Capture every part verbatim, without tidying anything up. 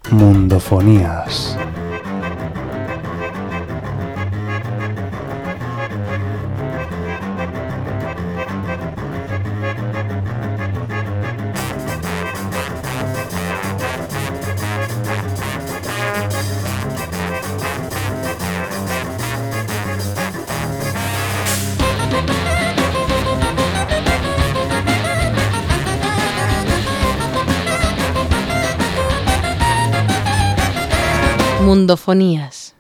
Mundofonías. Mundofonías.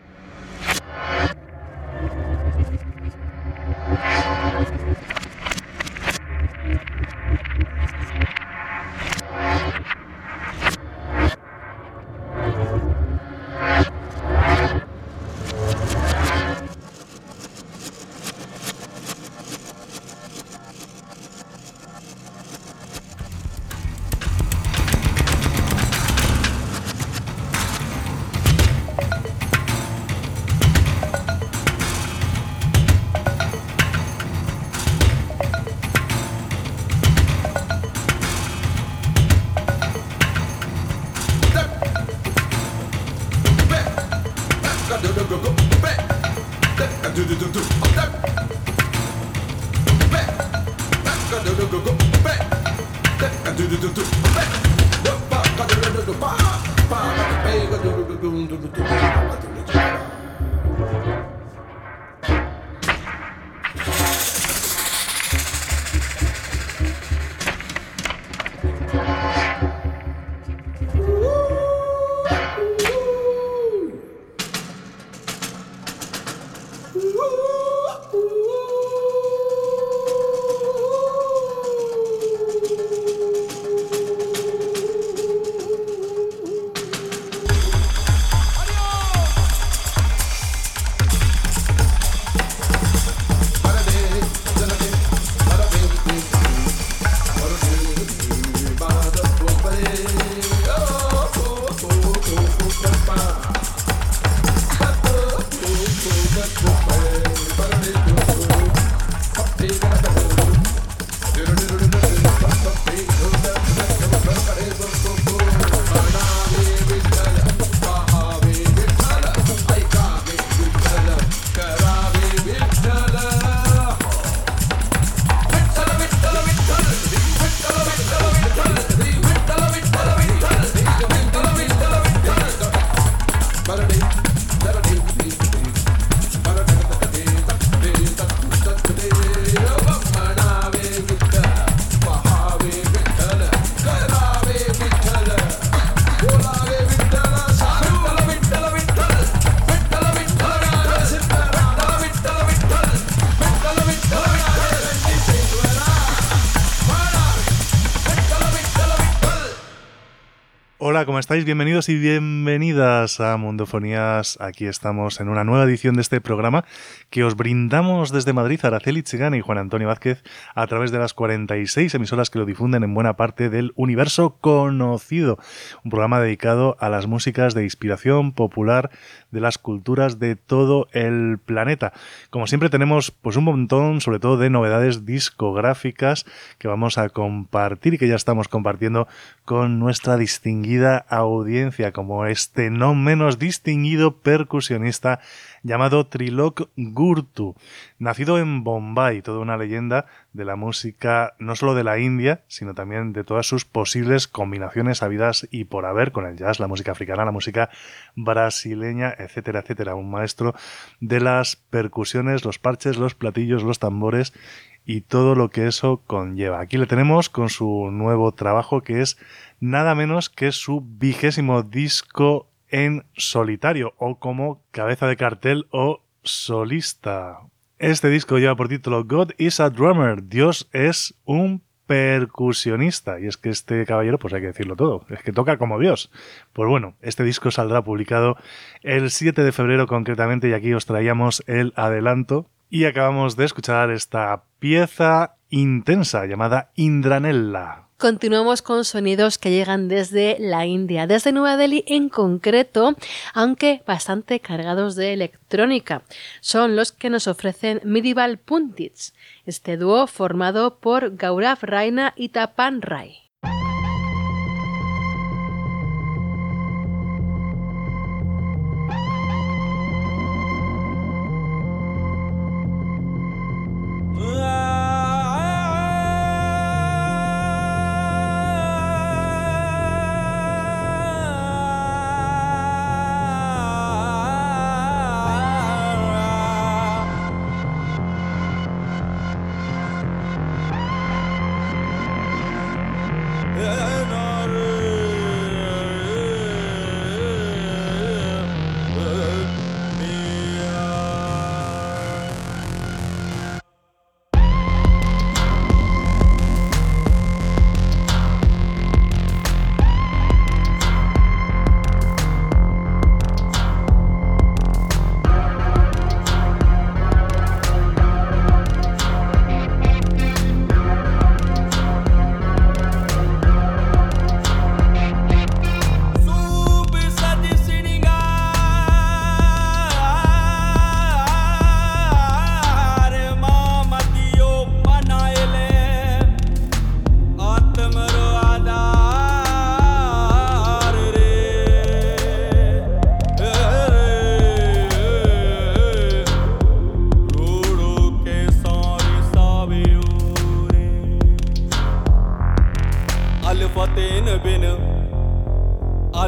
Hola, ¿cómo estáis? Bienvenidos y bienvenidas a Mundofonías. Aquí estamos en una nueva edición de este programa que os brindamos desde Madrid, Araceli Chigana y Juan Antonio Vázquez, a través de las cuarenta y seis emisoras que lo difunden en buena parte del universo conocido. Un programa dedicado a las músicas de inspiración popular de las culturas de todo el planeta. Como siempre tenemos pues un montón, sobre todo de novedades discográficas que vamos a compartir y que ya estamos compartiendo con nuestra distinguida audiencia, como este no menos distinguido percusionista llamado Trilok Gurtu, nacido en Bombay, toda una leyenda de la música no solo de la India, sino también de todas sus posibles combinaciones habidas y por haber con el jazz, la música africana, la música brasileña, etcétera, etcétera. Un maestro de las percusiones, los parches, los platillos, los tambores y todo lo que eso conlleva. Aquí le tenemos con su nuevo trabajo, que es nada menos que su vigésimo disco en solitario, o como cabeza de cartel o solista. Este disco lleva por título God is a Drummer, Dios es un percusionista. Y es que este caballero, pues hay que decirlo todo, es que toca como Dios. Pues bueno, este disco saldrá publicado el siete de febrero concretamente, y aquí os traíamos el adelanto. Y acabamos de escuchar esta pieza intensa llamada Indranella. Continuamos con sonidos que llegan desde la India, desde Nueva Delhi en concreto, aunque bastante cargados de electrónica. Son los que nos ofrecen Medieval Pundits, este dúo formado por Gaurav Raina y Tapan Rai.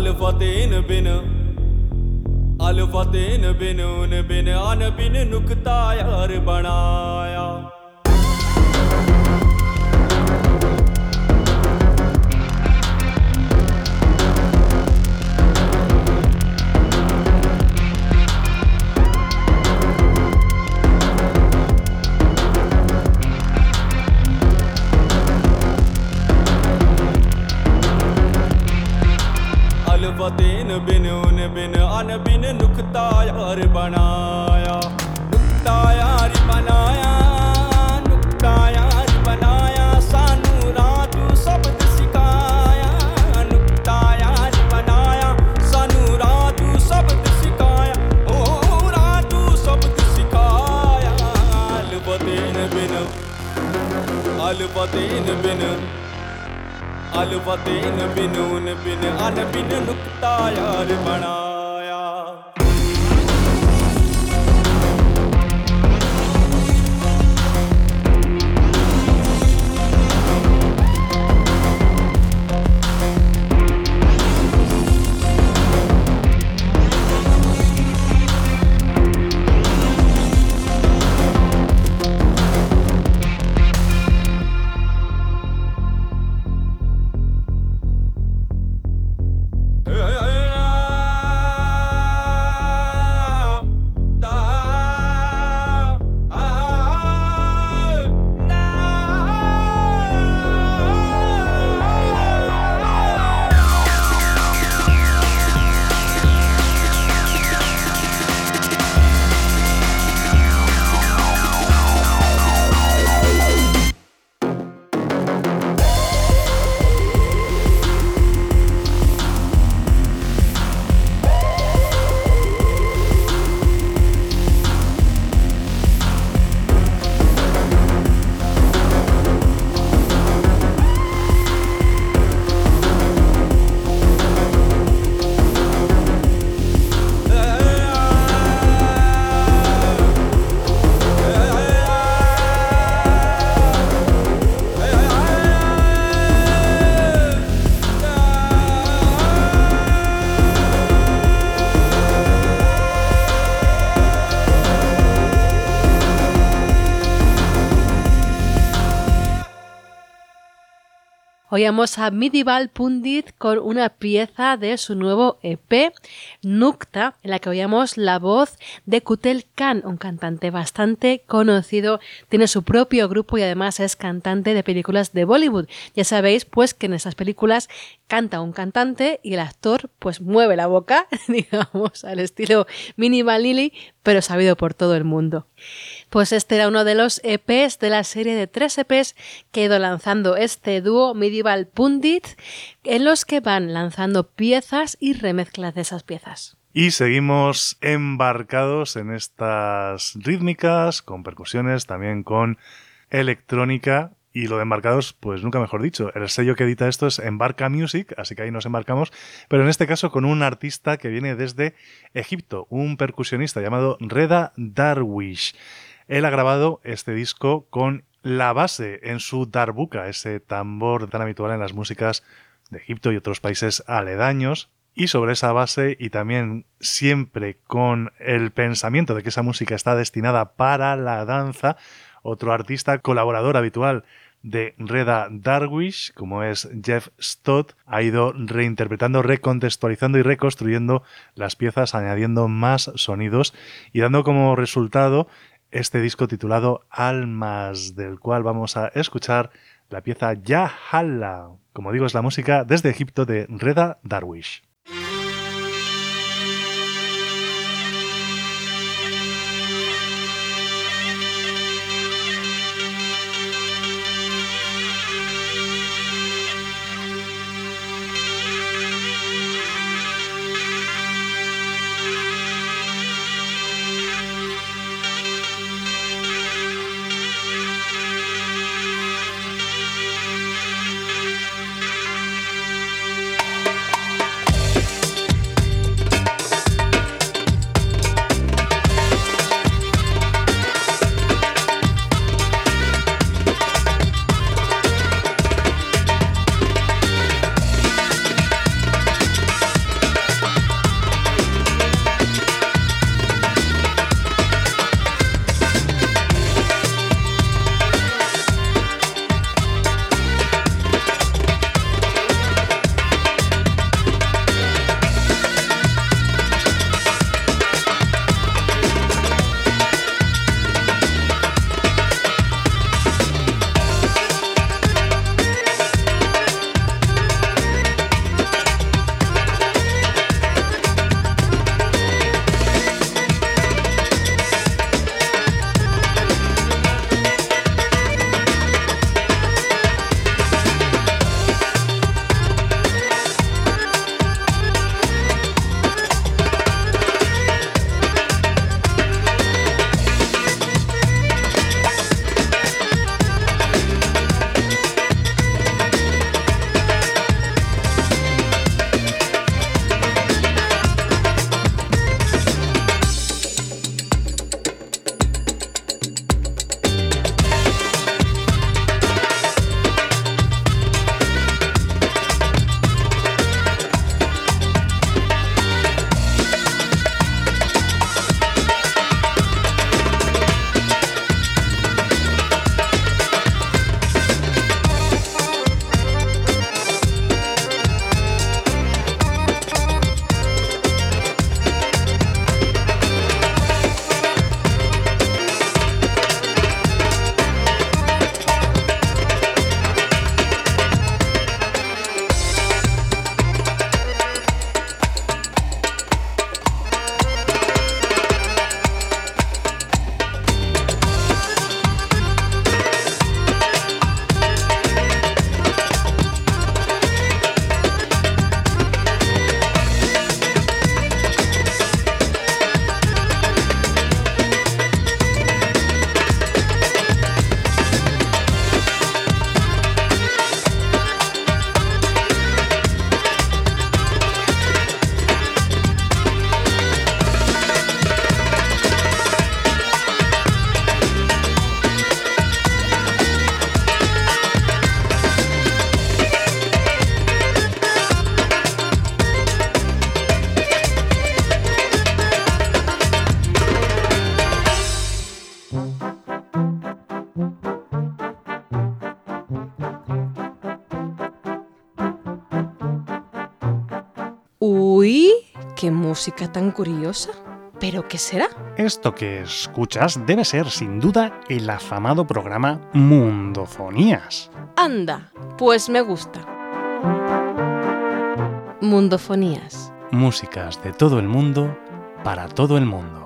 अलफतेन बिन अलफतेन बिन उन बिन अन बिन नुक्ता यार बनाया अलफतेन बिन उन बिन अन बिन नुक्ता यार बनाया नुक्ता यार बनाया नुक्ता यार बनाया सानू रातू शब्द सिखाया नुक्ता यार बनाया सानू रातू शब्द सिखाया ओ रातू शब्द सिखाया अलफतेन बिन अलफतेन बिन अलफतेन बिन उन बिन अन बिन नुक्ता यार बनाया Oíamos a Medieval Pundit con una pieza de su nuevo E P, Nukta, en la que oíamos la voz de Kutel Khan, un cantante bastante conocido, tiene su propio grupo y además es cantante de películas de Bollywood. Ya sabéis pues que en esas películas canta un cantante y el actor pues mueve la boca, digamos, al estilo Minimal Lily, pero sabido por todo el mundo. Pues este era uno de los E Pes de la serie de tres E Pes que ha ido lanzando este dúo Medieval Pundit, en los que van lanzando piezas y remezclas de esas piezas. Y seguimos embarcados en estas rítmicas, con percusiones, también con electrónica. Y lo de embarcados, pues nunca mejor dicho. El sello que edita esto es Embarca Music, así que ahí nos embarcamos. Pero en este caso con un artista que viene desde Egipto, un percusionista llamado Reda Darwish. Él ha grabado este disco con la base en su darbuka, ese tambor tan habitual en las músicas de Egipto y otros países aledaños. Y sobre esa base, y también siempre con el pensamiento de que esa música está destinada para la danza, otro artista colaborador habitual de Reda Darwish, como es Jeff Stott, ha ido reinterpretando, recontextualizando y reconstruyendo las piezas, añadiendo más sonidos y dando como resultado este disco titulado Almas, del cual vamos a escuchar la pieza Ya Halla. Como digo, es la música desde Egipto de Reda Darwish. Uy, qué música tan curiosa. ¿Pero qué será? Esto que escuchas debe ser, sin duda, el afamado programa Mundofonías. Anda, pues me gusta. Mundofonías. Músicas de todo el mundo, para todo el mundo.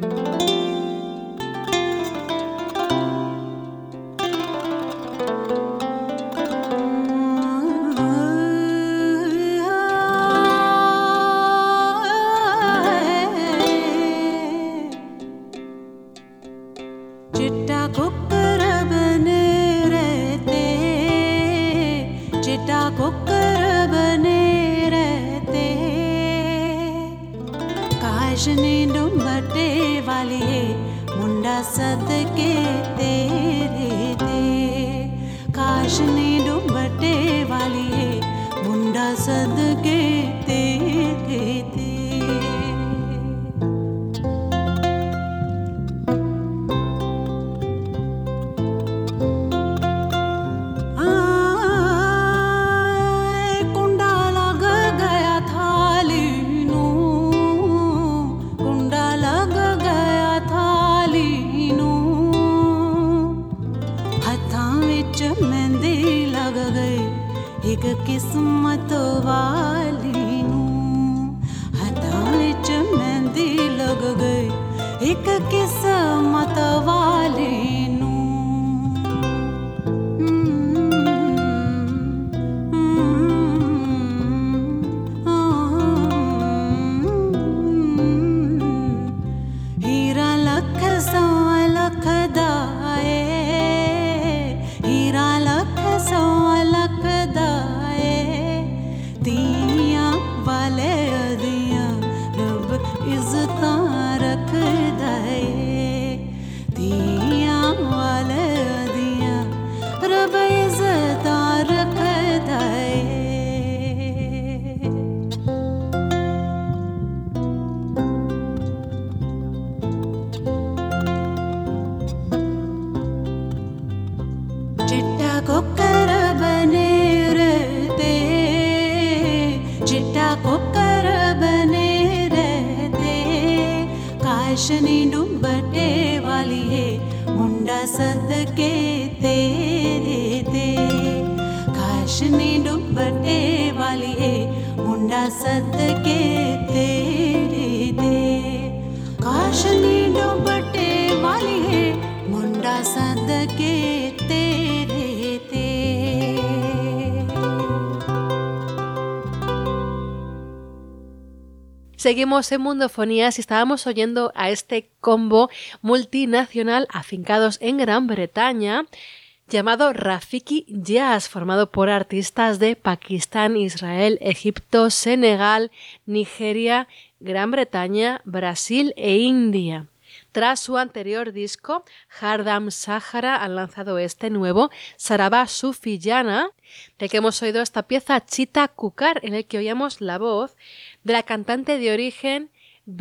Seguimos en Mundofonías y estábamos oyendo a este combo multinacional afincados en Gran Bretaña llamado Rafiki Jazz, formado por artistas de Pakistán, Israel, Egipto, Senegal, Nigeria, Gran Bretaña, Brasil e India. Tras su anterior disco, Hardam Sahara, han lanzado este nuevo, Saraba Sufiyana, del que hemos oído esta pieza Chita Kukar, en el que oíamos la voz de la cantante de origen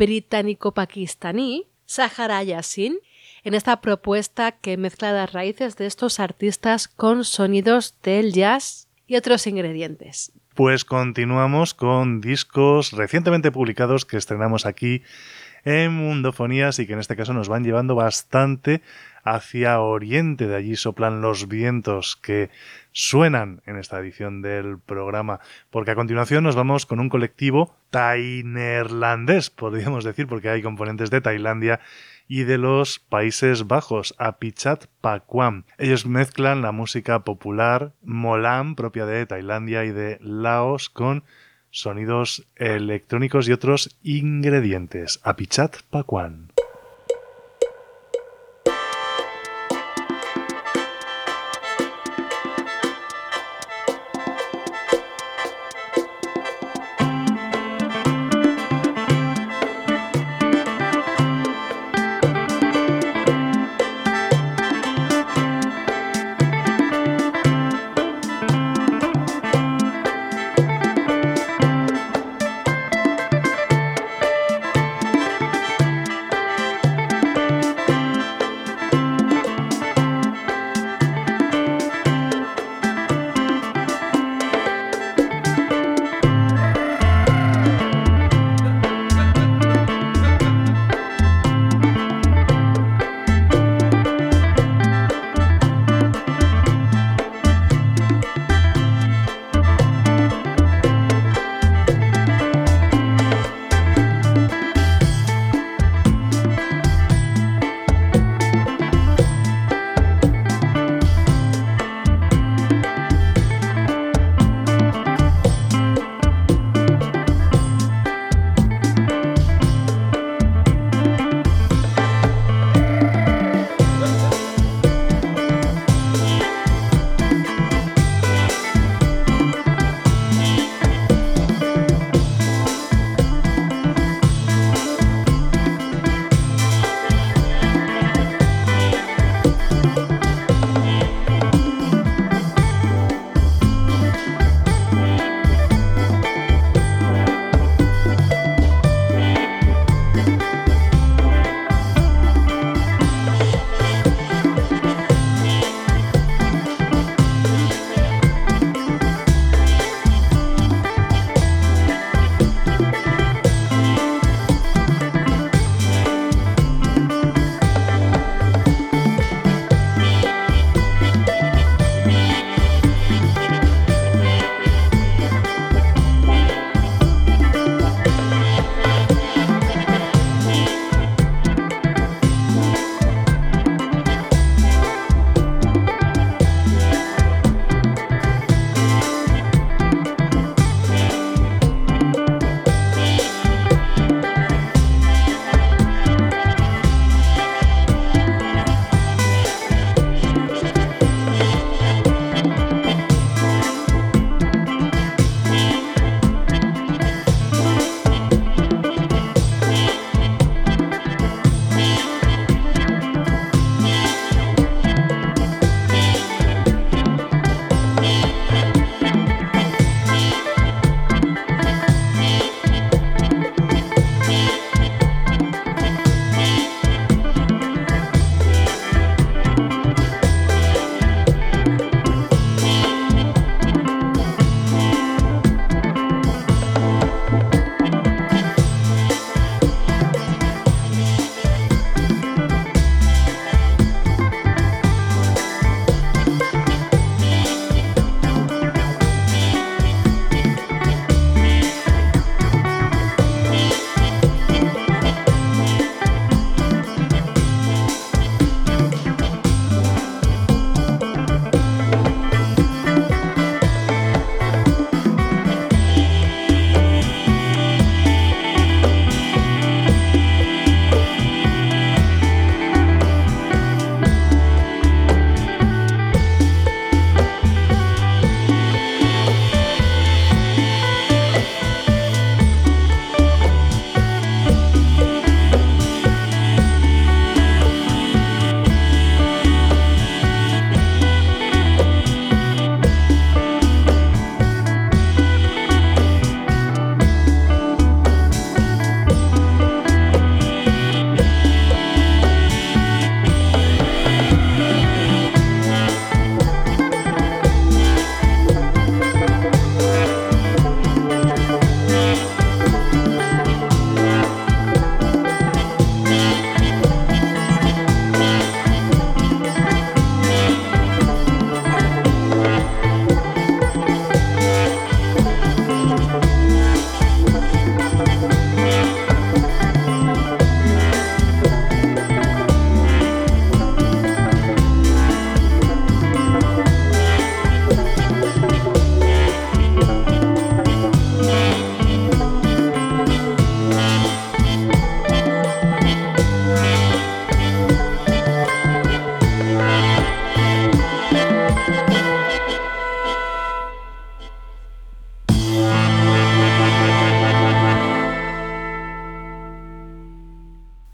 británico-pakistaní, Sahara Yasin, en esta propuesta que mezcla las raíces de estos artistas con sonidos del jazz y otros ingredientes. Pues continuamos con discos recientemente publicados que estrenamos aquí en Mundofonías y que en este caso nos van llevando bastante hacia Oriente. De allí soplan los vientos que suenan en esta edición del programa, porque a continuación nos vamos con un colectivo taineerlandés, podríamos decir, porque hay componentes de Tailandia y de los Países Bajos, Apichat Pakwam. Ellos mezclan la música popular Molam, propia de Tailandia y de Laos, con sonidos electrónicos y otros ingredientes. Apichat Pakwam.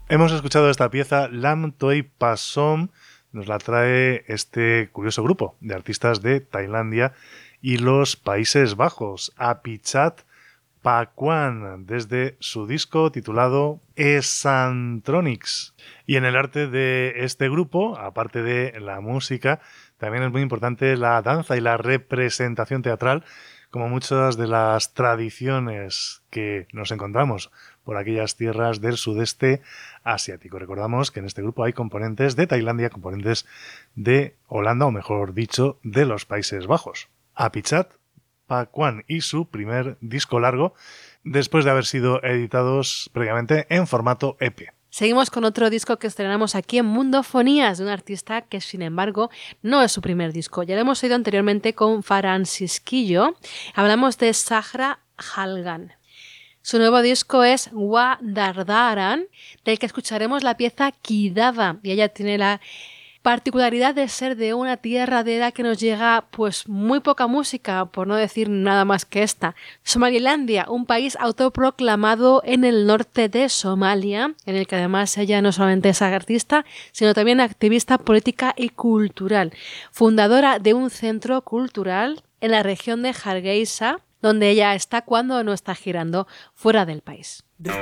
Hemos escuchado esta pieza, Lam Toi Pasom, nos la trae este curioso grupo de artistas de Tailandia y los Países Bajos, Apichat Pakwan, desde su disco titulado Esantronics. Y en el arte de este grupo, aparte de la música, también es muy importante la danza y la representación teatral, como muchas de las tradiciones que nos encontramos por aquellas tierras del sudeste asiático. Recordamos que en este grupo hay componentes de Tailandia, componentes de Holanda, o mejor dicho, de los Países Bajos. Apichat Pakwan y su primer disco largo, después de haber sido editados previamente en formato E P. Seguimos con otro disco que estrenamos aquí en Mundofonías, de un artista que, sin embargo, no es su primer disco. Ya lo hemos oído anteriormente con Francisquillo. Hablamos de Sahra Halgan. Su nuevo disco es Wa Dardaran, del que escucharemos la pieza Kidava. Y ella tiene la particularidad de ser de una tierra de la que nos llega pues muy poca música, por no decir nada más que esta. Somalilandia, un país autoproclamado en el norte de Somalia, en el que además ella no solamente es artista, sino también activista política y cultural. Fundadora de un centro cultural en la región de Hargeisa, donde ella está cuando no está girando fuera del país.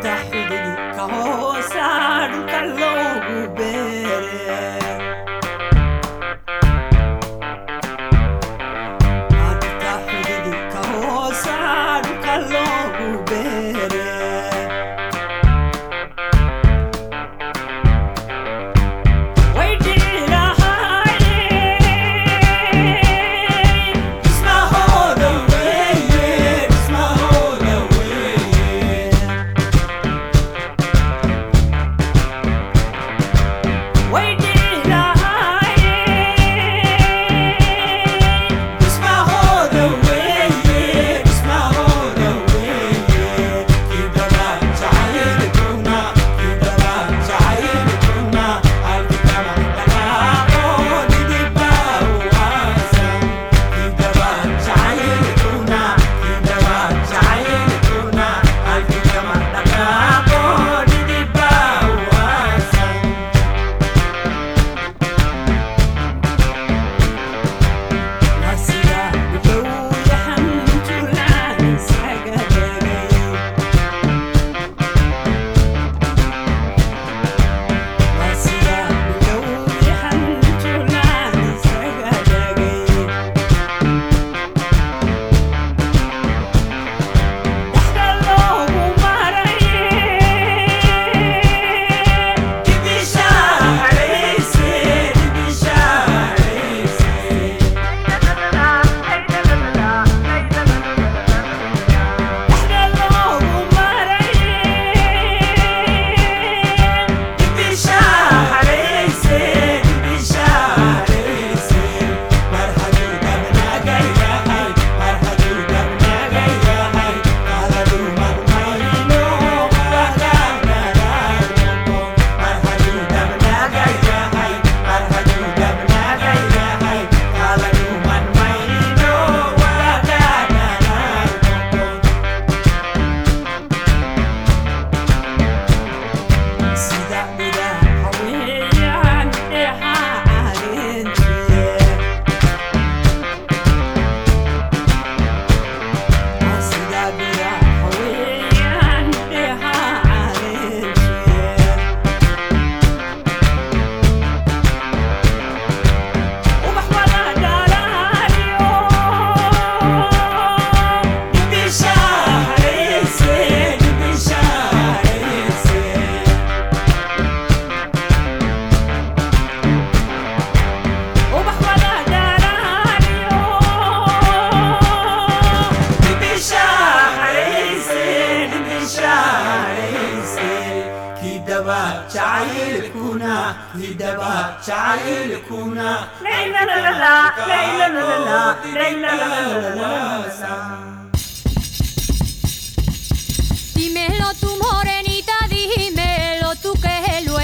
Dímelo tú, morenita, dímelo tú que lo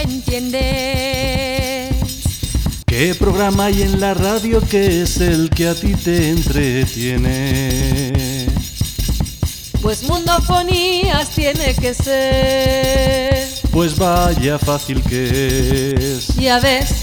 entiendes. ¿Qué programa hay en la radio que es el que a ti te entretiene? Pues Mundofonías tiene que ser. pues vaya fácil que es. Ya ves.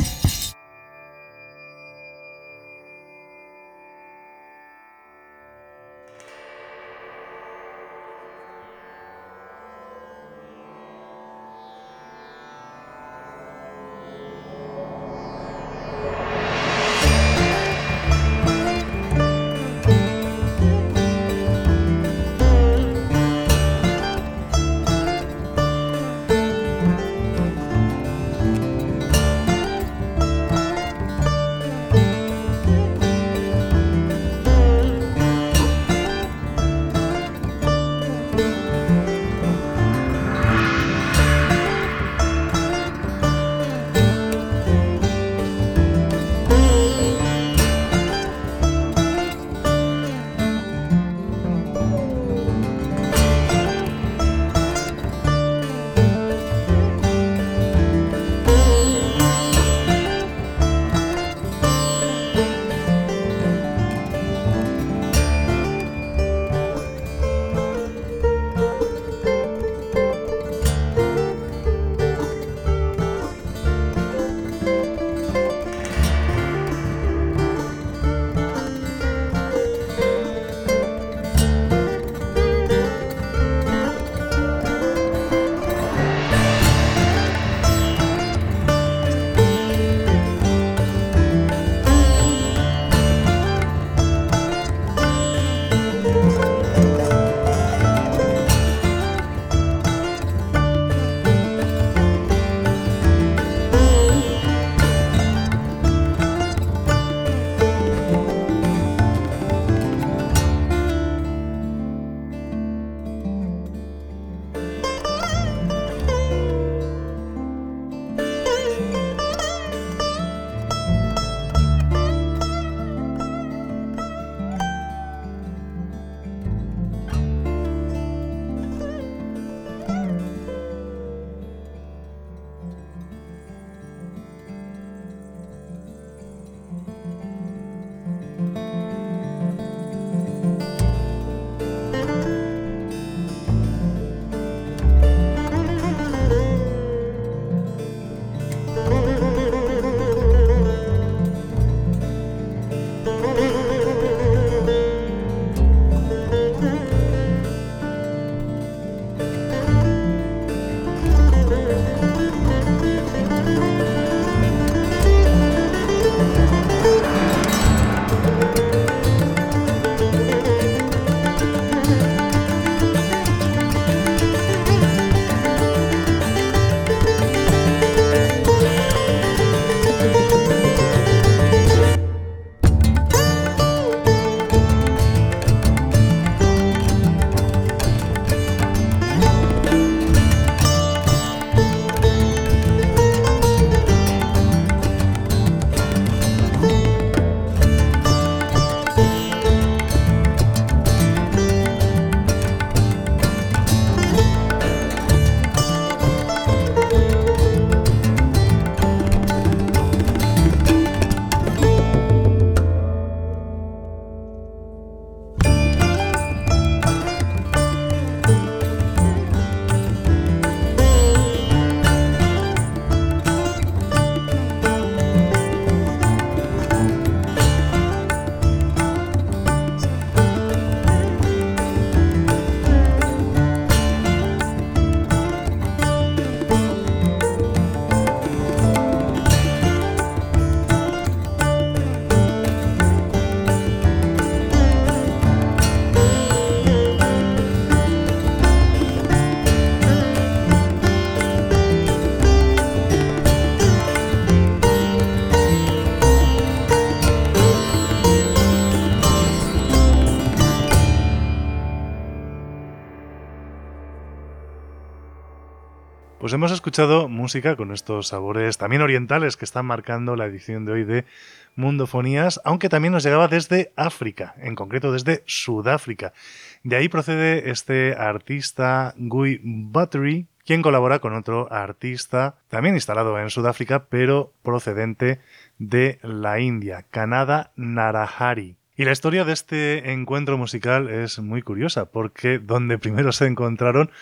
Pues hemos escuchado música con estos sabores también orientales que están marcando la edición de hoy de Mundofonías, aunque también nos llegaba desde África, en concreto desde Sudáfrica. De ahí procede este artista Guy Buttery, quien colabora con otro artista también instalado en Sudáfrica, pero procedente de la India, Kanada Narahari. Y la historia de este encuentro musical es muy curiosa, porque donde primero se encontraron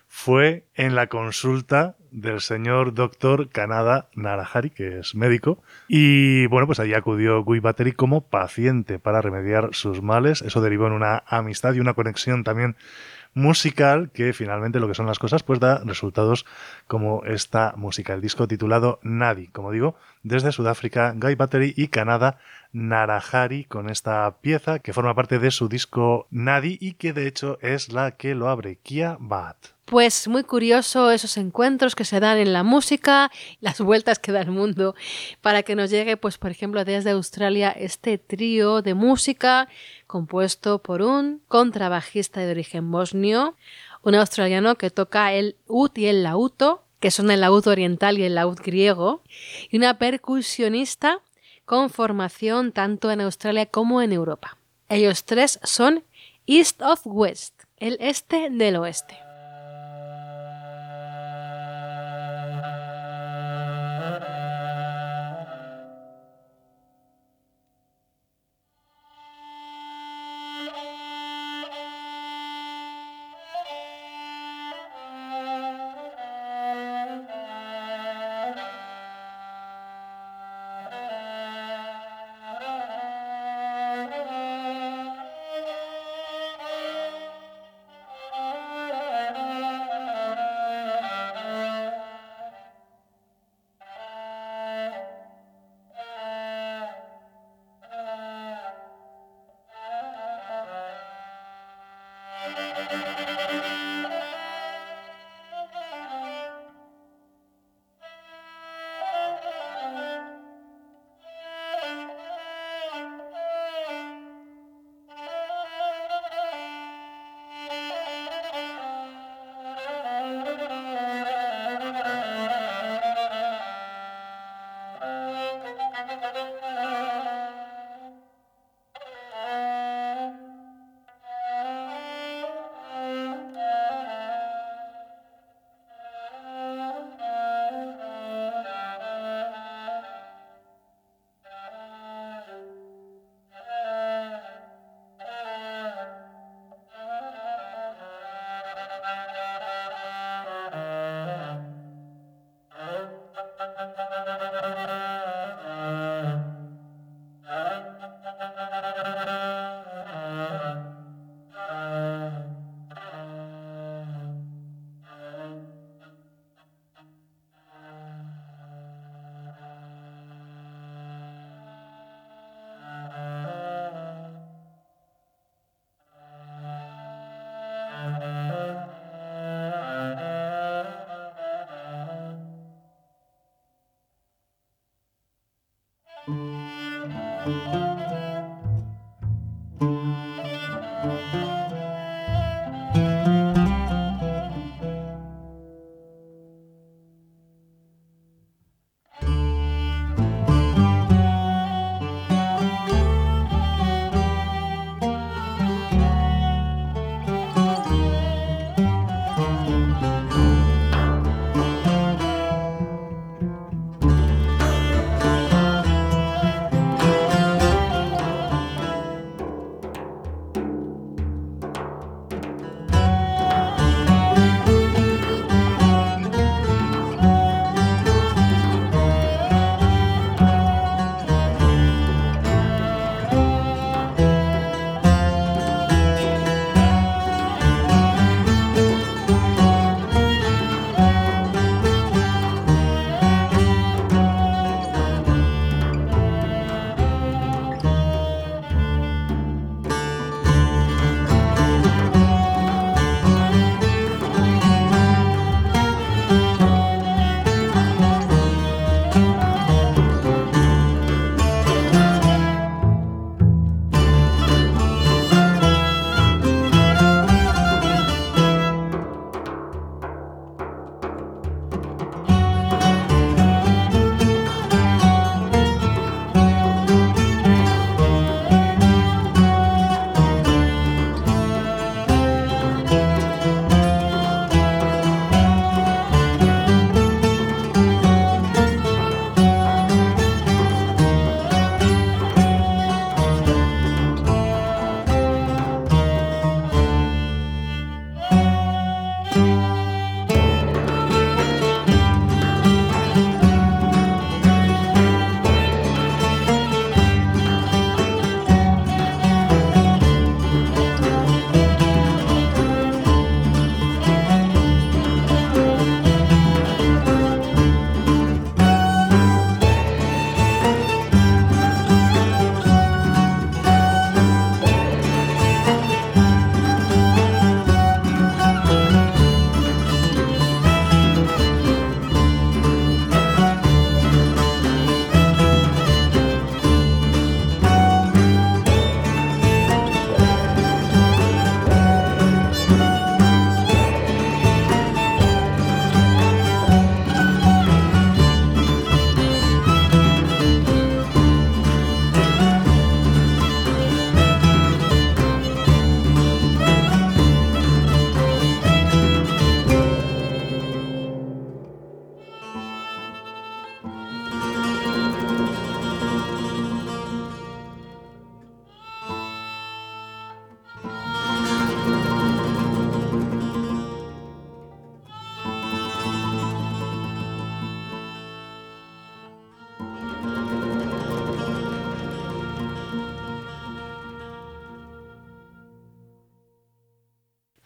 fue en la consulta del señor doctor Kanada Narahari, que es médico, y bueno, pues allí acudió Guy Battery como paciente para remediar sus males. Eso derivó en una amistad y una conexión también musical, que finalmente, lo que son las cosas, pues da resultados como esta música, el disco titulado Nadi, como digo, desde Sudáfrica, Guy Battery y Kanada Narahari, con esta pieza que forma parte de su disco Nadi y que de hecho es la que lo abre, Kia Baat. Pues muy curioso esos encuentros que se dan en la música, las vueltas que da el mundo, para que nos llegue, pues por ejemplo, desde Australia este trío de música compuesto por un contrabajista de origen bosnio, un australiano que toca el ud y el lauto, que son el laúd oriental y el laúd griego, y una percusionista con formación tanto en Australia como en Europa. Ellos tres son East of West, el este del oeste.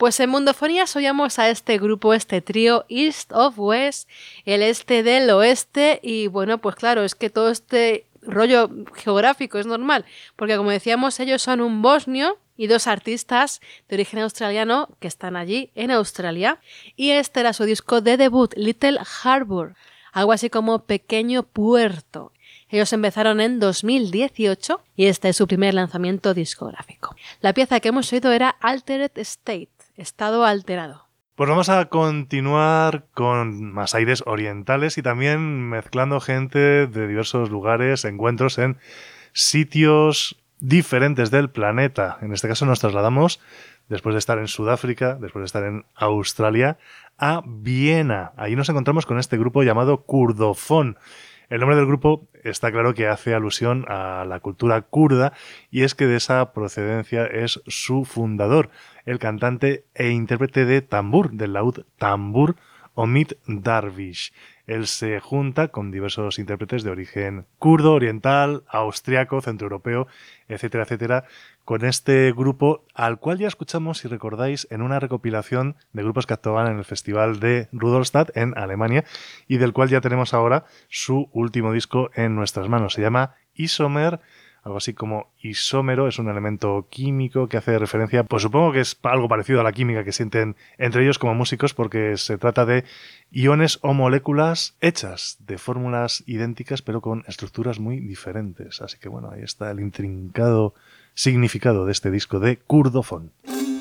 Pues en Mundofonías oíamos a este grupo, este trío East of West, el este del oeste, y bueno, pues claro, es que todo este rollo geográfico es normal, porque como decíamos, ellos son un bosnio y dos artistas de origen australiano que están allí en Australia, y este era su disco de debut, Little Harbour, algo así como Pequeño Puerto. Ellos empezaron en dos mil dieciocho y este es su primer lanzamiento discográfico. La pieza que hemos oído era Altered State, estado alterado. Pues vamos a continuar con más aires orientales y también mezclando gente de diversos lugares, encuentros en sitios diferentes del planeta. En este caso nos trasladamos, después de estar en Sudáfrica, después de estar en Australia, a Viena. Ahí nos encontramos con este grupo llamado Kurdofon. El nombre del grupo está claro que hace alusión a la cultura kurda y es que de esa procedencia es su fundador, el cantante e intérprete de tambur, del laúd tambur, Omid Darwish. Él se junta con diversos intérpretes de origen kurdo, oriental, austriaco, centroeuropeo, etcétera, etcétera, con este grupo al cual ya escuchamos, si recordáis, en una recopilación de grupos que actuaban en el Festival de Rudolstadt en Alemania y del cual ya tenemos ahora su último disco en nuestras manos. Se llama Isomer, algo así como isómero, es un elemento químico que hace referencia, pues supongo que es algo parecido a la química que sienten entre ellos como músicos, porque se trata de iones o moléculas hechas de fórmulas idénticas pero con estructuras muy diferentes. Así que bueno, ahí está el intrincado significado de este disco de Kurdofon.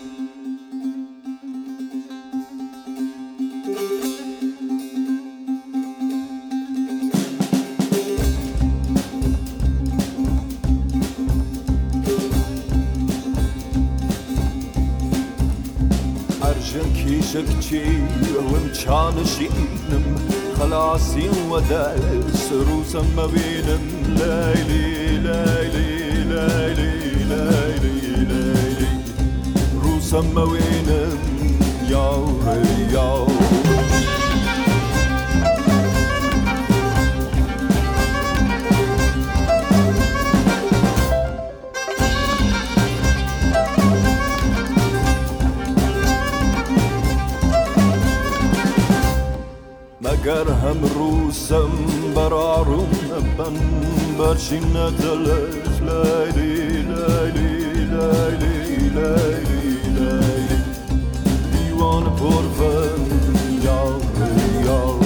شكتي ومشان شينم خلاصي وداس روسا ما بينم ليلي ليلي ليلي ليلي ليلي روسا ما وينم ياوري ياوري گرهم روسم برارم بن برشین دلت لیلی لیلی لیلی لیلی لیلی دیوان پرفن یاوری یاوری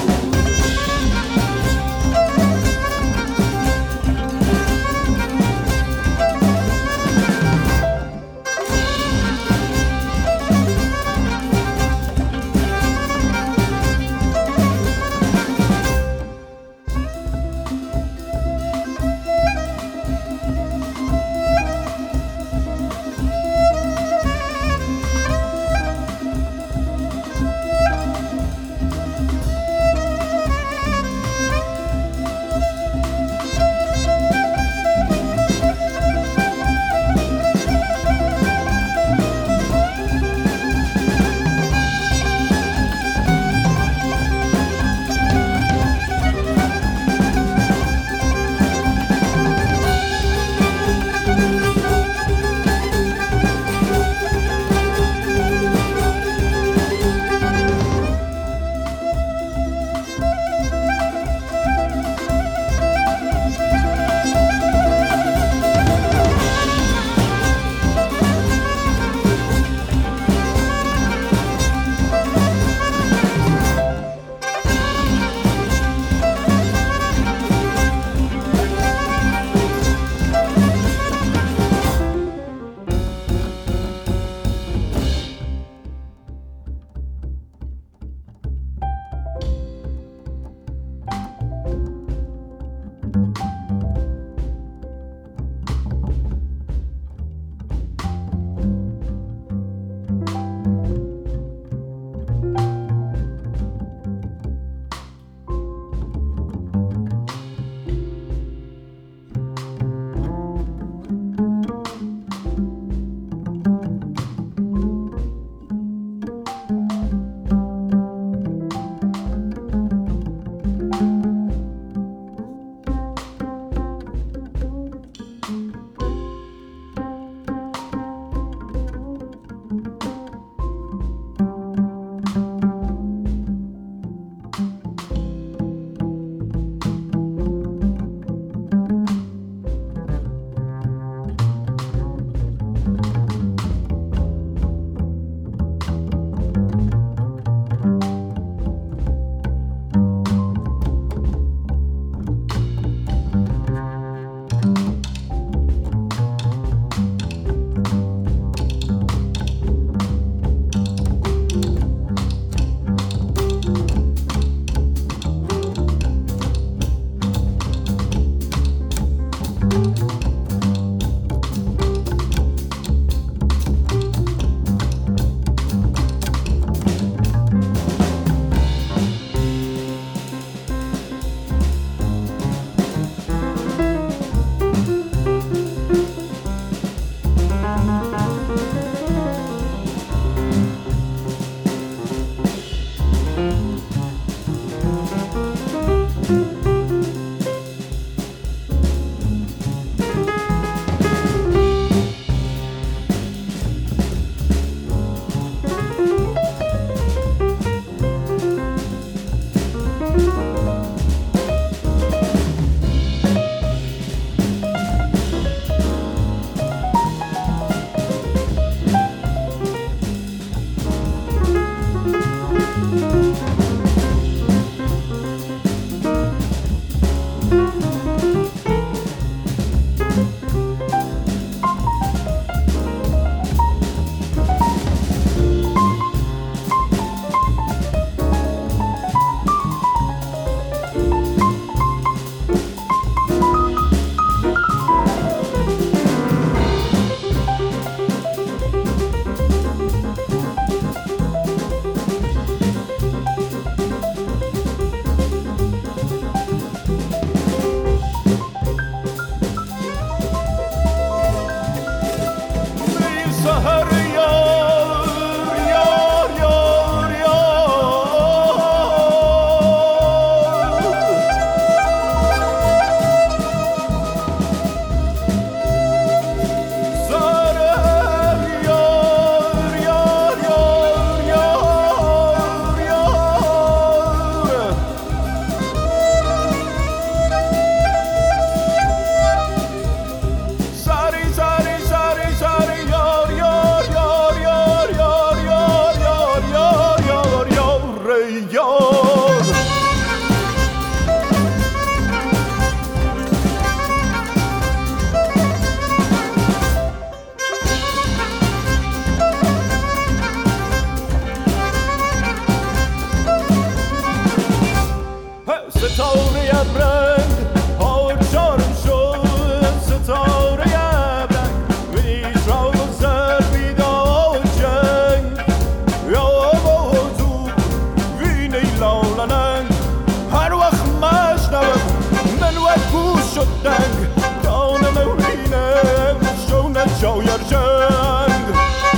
ستاره ابرنگ هاور چارم شد ستاره ابرنگ ویش را گذر بیدار جنگ یا بازو وینه لالننگ هر وقت مشنوم من وقت گوش شد دنگ دانم وینم شونه جایر جنگ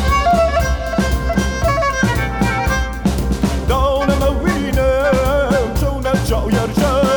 دانم وینم شونه جایر جنگ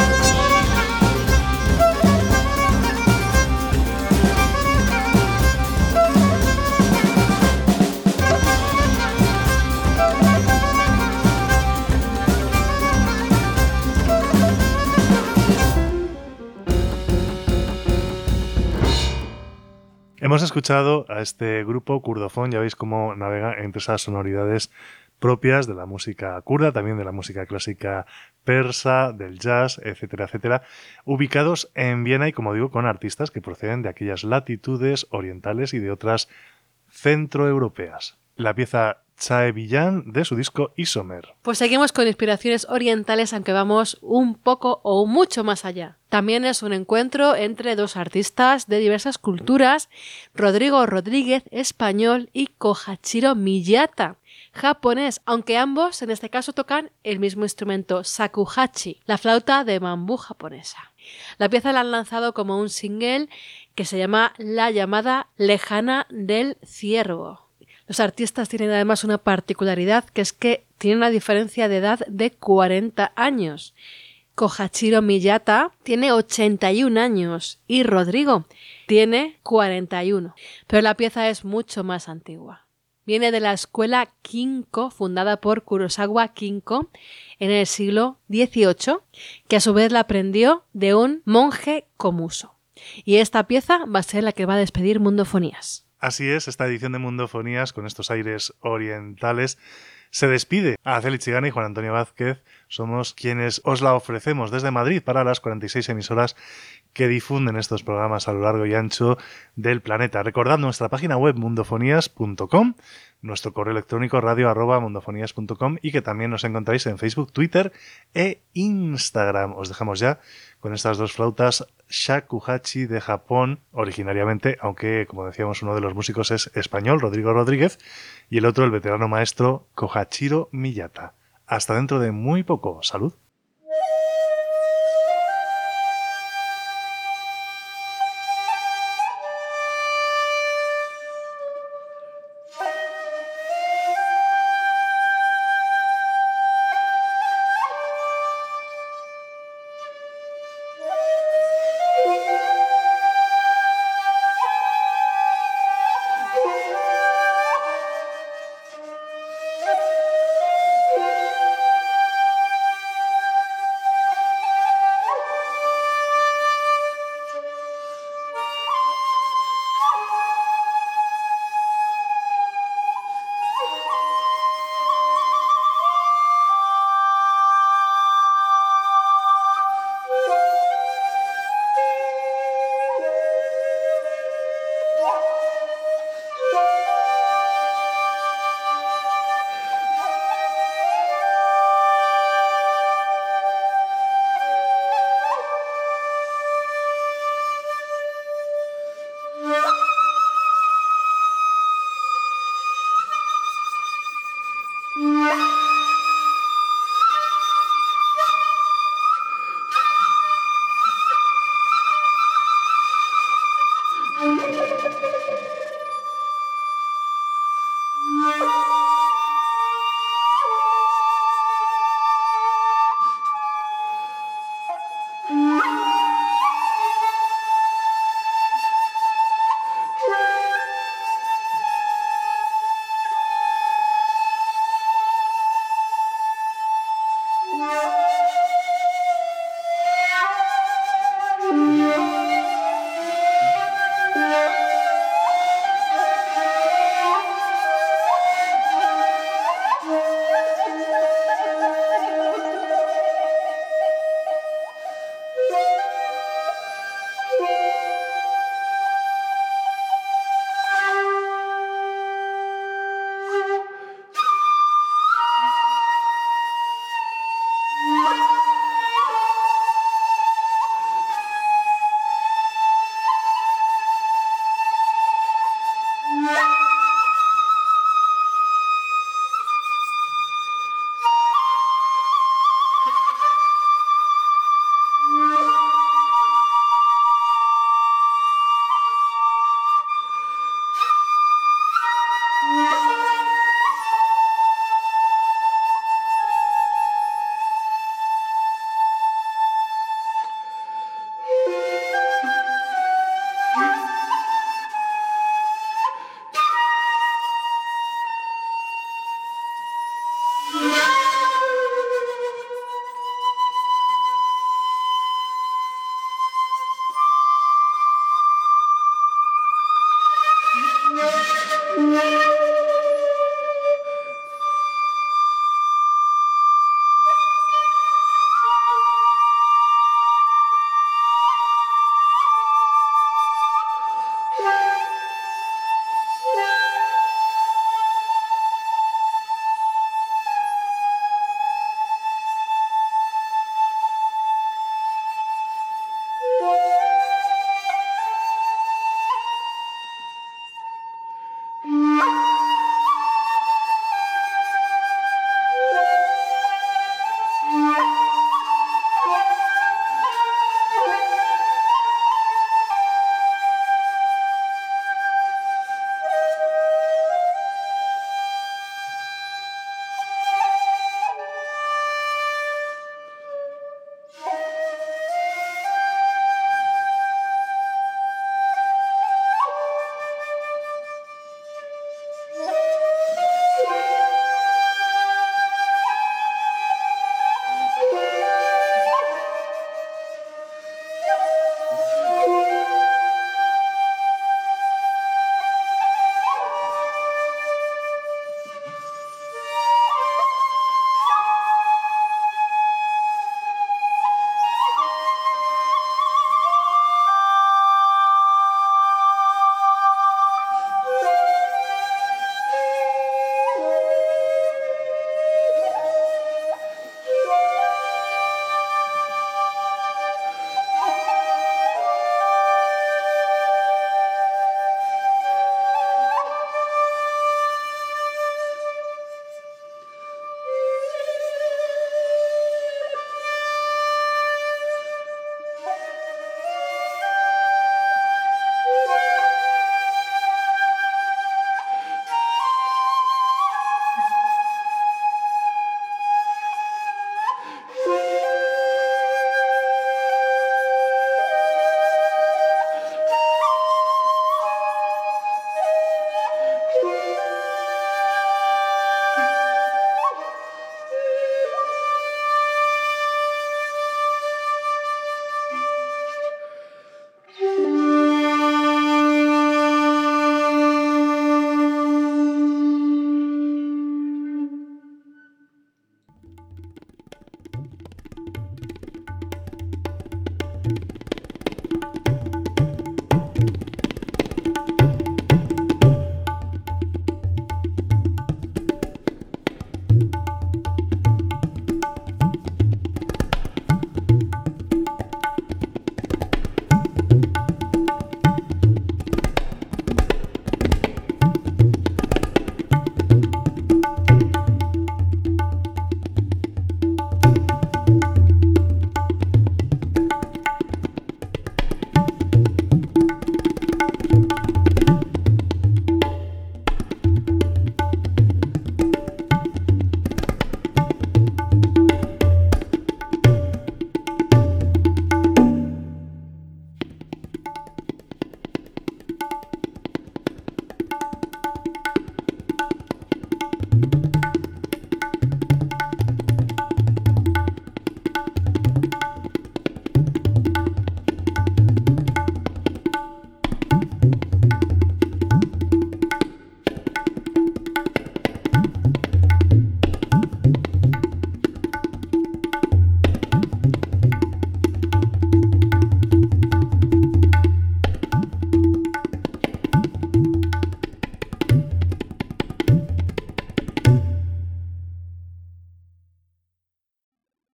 Hemos escuchado a este grupo kurdofón, ya veis cómo navega entre esas sonoridades propias de la música kurda, también de la música clásica persa, del jazz, etcétera, etcétera, ubicados en Viena y, como digo, con artistas que proceden de aquellas latitudes orientales y de otras centroeuropeas. La pieza Chae Villan de su disco Isomer. Pues seguimos con inspiraciones orientales, aunque vamos un poco o mucho más allá. También es un encuentro entre dos artistas de diversas culturas, Rodrigo Rodríguez, español, y Kohachiro Miyata, japonés, aunque ambos en este caso tocan el mismo instrumento, shakuhachi, la flauta de bambú japonesa. La pieza la han lanzado como un single que se llama La llamada lejana del ciervo. Los artistas tienen además una particularidad, que es que tienen una diferencia de edad de cuarenta años. Kohachiro Miyata tiene ochenta y un años y Rodrigo tiene cuarenta y uno. Pero la pieza es mucho más antigua. Viene de la escuela Kinko, fundada por Kurosawa Kinko en el siglo dieciocho, que a su vez la aprendió de un monje komuso. Y esta pieza va a ser la que va a despedir Mundofonías. Así es, esta edición de Mundofonías, con estos aires orientales, se despide. Araceli Chigana y Juan Antonio Vázquez somos quienes os la ofrecemos desde Madrid para las cuarenta y seis emisoras que difunden estos programas a lo largo y ancho del planeta. Recordad nuestra página web mundofonías punto com, nuestro correo electrónico radio arroba mundofonías punto com y que también nos encontráis en Facebook, Twitter e Instagram. Os dejamos ya con estas dos flautas shakuhachi de Japón originariamente, aunque como decíamos uno de los músicos es español, Rodrigo Rodríguez, y el otro el veterano maestro Kohachiro Miyata. Hasta dentro de muy poco. Salud.